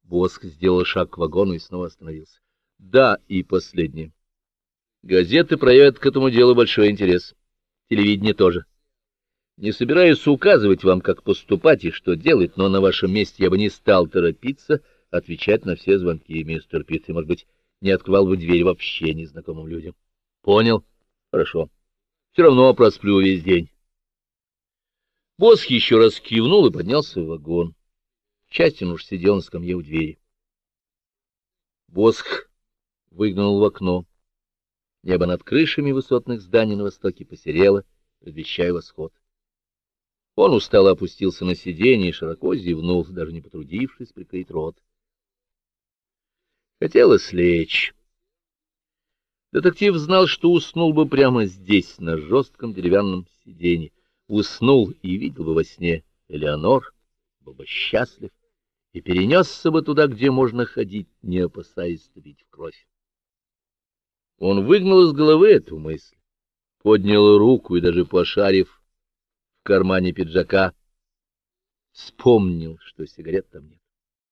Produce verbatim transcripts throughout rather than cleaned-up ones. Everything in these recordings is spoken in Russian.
Босх сделал шаг к вагону и снова остановился. — Да, и последнее. Газеты проявят к этому делу большой интерес. Телевидение тоже. Не собираюсь указывать вам, как поступать и что делать, но на вашем месте я бы не стал торопиться отвечать на все звонки, мистер Питт, и, может быть, не открывал бы дверь вообще незнакомым людям. Понял? Хорошо. Все равно просплю весь день. Босх еще раз кивнул и поднялся в вагон. Частин уж сидел на скамье у двери. Босх выглянул в окно. Небо над крышами высотных зданий на востоке посерело, предвещая восход. Он устало опустился на сиденье и широко зевнул, даже не потрудившись прикрыть рот. Хотелось лечь. Детектив знал, что уснул бы прямо здесь, на жестком деревянном сиденье. Уснул и видел бы во сне Элеонор, был бы счастлив и перенесся бы туда, где можно ходить, не опасаясь вступить в кровь. Он выгнал из головы эту мысль, поднял руку и, даже пошарив в кармане пиджака, вспомнил, что сигарет там нет.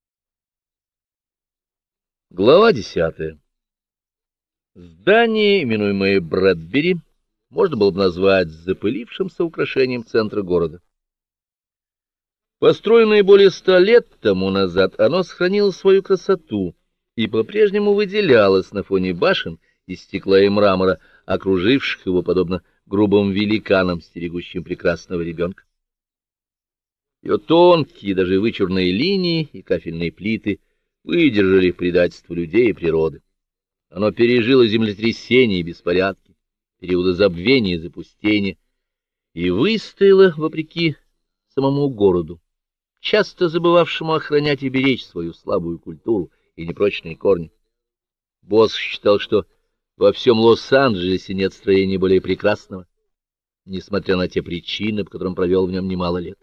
Глава десятая. Здание, именуемое Брэдбери, можно было бы назвать запылившимся украшением центра города. Построенное более ста лет тому назад, оно сохранило свою красоту и по-прежнему выделялось на фоне башен из стекла и мрамора, окруживших его подобно грубым великанам, стерегущим прекрасного ребенка. Ее тонкие, даже вычурные линии и кафельные плиты выдержали предательство людей и природы. Оно пережило землетрясения и беспорядки, периоды забвения и запустения, и выстояло, вопреки самому городу, часто забывавшему охранять и беречь свою слабую культуру и непрочные корни. Босх считал, что во всем Лос-Анджелесе нет строения более прекрасного, несмотря на те причины, по которым провел в нем немало лет.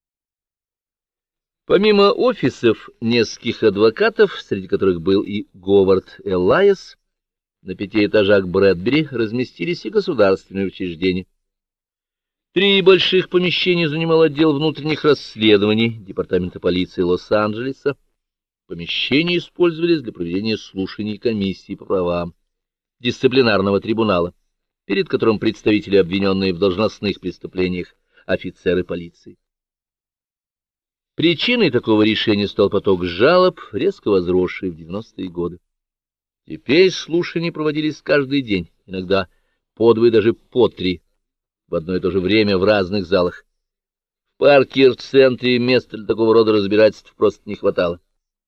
Помимо офисов нескольких адвокатов, среди которых был и Говард Элайас, на пяти этажах Брэдбери разместились и государственные учреждения. Три больших помещения занимал отдел внутренних расследований Департамента полиции Лос-Анджелеса. Помещения использовались для проведения слушаний комиссии по правам, дисциплинарного трибунала, перед которым представители, обвиненные в должностных преступлениях, офицеры полиции. Причиной такого решения стал поток жалоб, резко возросший в девяностые годы. Теперь слушания проводились каждый день, иногда по двое, даже по три, в одно и то же время в разных залах. В Паркер-центре места для такого рода разбирательств просто не хватало.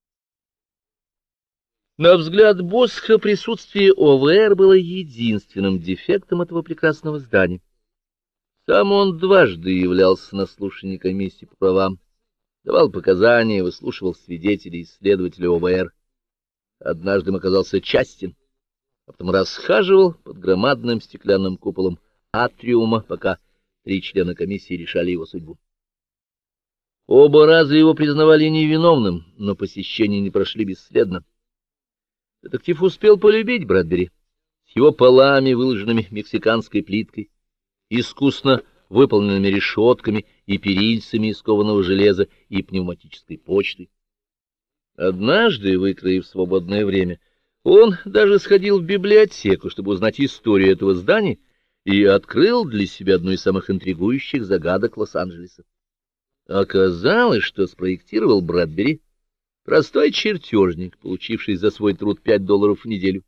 На взгляд Босха, присутствие ОВР было единственным дефектом этого прекрасного здания. Сам он дважды являлся на слушании комиссии по правам, давал показания, выслушивал свидетелей и следователей ОВР. Однажды им оказался Частин, а потом расхаживал под громадным стеклянным куполом атриума, пока три члена комиссии решали его судьбу. Оба раза его признавали невиновным, но посещения не прошли бесследно. Детектив успел полюбить Брэдбери с его полами, выложенными мексиканской плиткой, искусно выполненными решетками и перильцами из кованого железа и пневматической почтой. Однажды, выкроив свободное время, он даже сходил в библиотеку, чтобы узнать историю этого здания, и открыл для себя одну из самых интригующих загадок Лос-Анджелеса. Оказалось, что спроектировал Брэдбери простой чертежник, получивший за свой труд пять долларов в неделю.